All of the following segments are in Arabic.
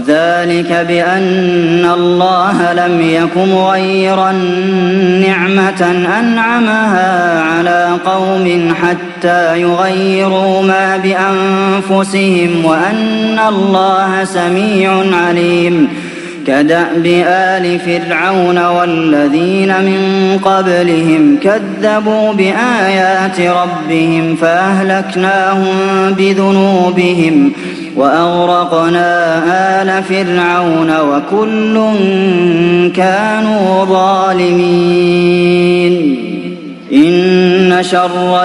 ذلك بأن الله لم يك مغيرا نعمة أنعمها على قوم حتى يغيروا ما بأنفسهم وأن الله سميع عليم كدأب آل فرعون والذين من قبلهم كذبوا بآيات ربهم فأهلكناهم بذنوبهم وأغرقنا آل فرعون وكل كانوا ظالمين إن شر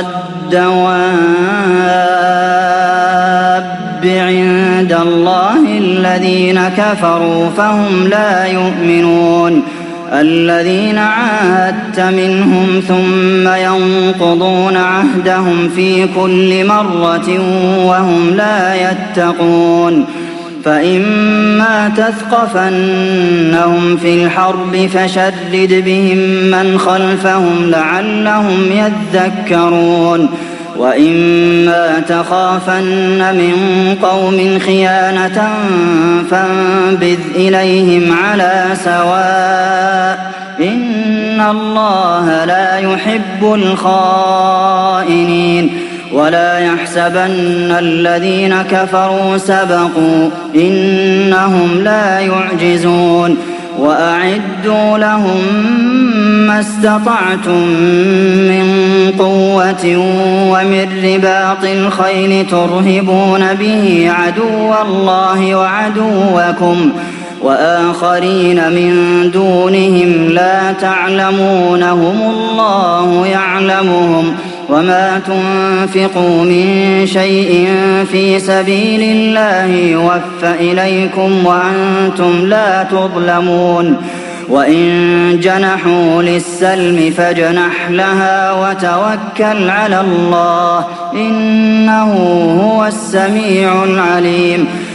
الدواب عند الله الذين كفروا فهم لا يؤمنون الذين عاهدت منهم ثم ينقضون عهدهم في كل مرة وهم لا يتقون فإما تثقفنهم في الحرب فشرد بهم من خلفهم لعلهم يذكرون وإما تخافن من قوم خيانة فانبذ إليهم على سواء إن الله لا يحب الخائنين ولا يحسبن الذين كفروا سبقوا إنهم لا يعجزون وأعدوا لهم ما استطعتم من قوة ومن رباط الخيل ترهبون به عدو الله وعدوكم وآخرين من دونهم لا تعلمونهم الله يعلمهم وما تنفقوا من شيء في سبيل الله يوفى إليكم وأنتم لا تظلمون وإن جنحوا للسلم فاجنح لها وتوكل على الله إنه هو السميع العليم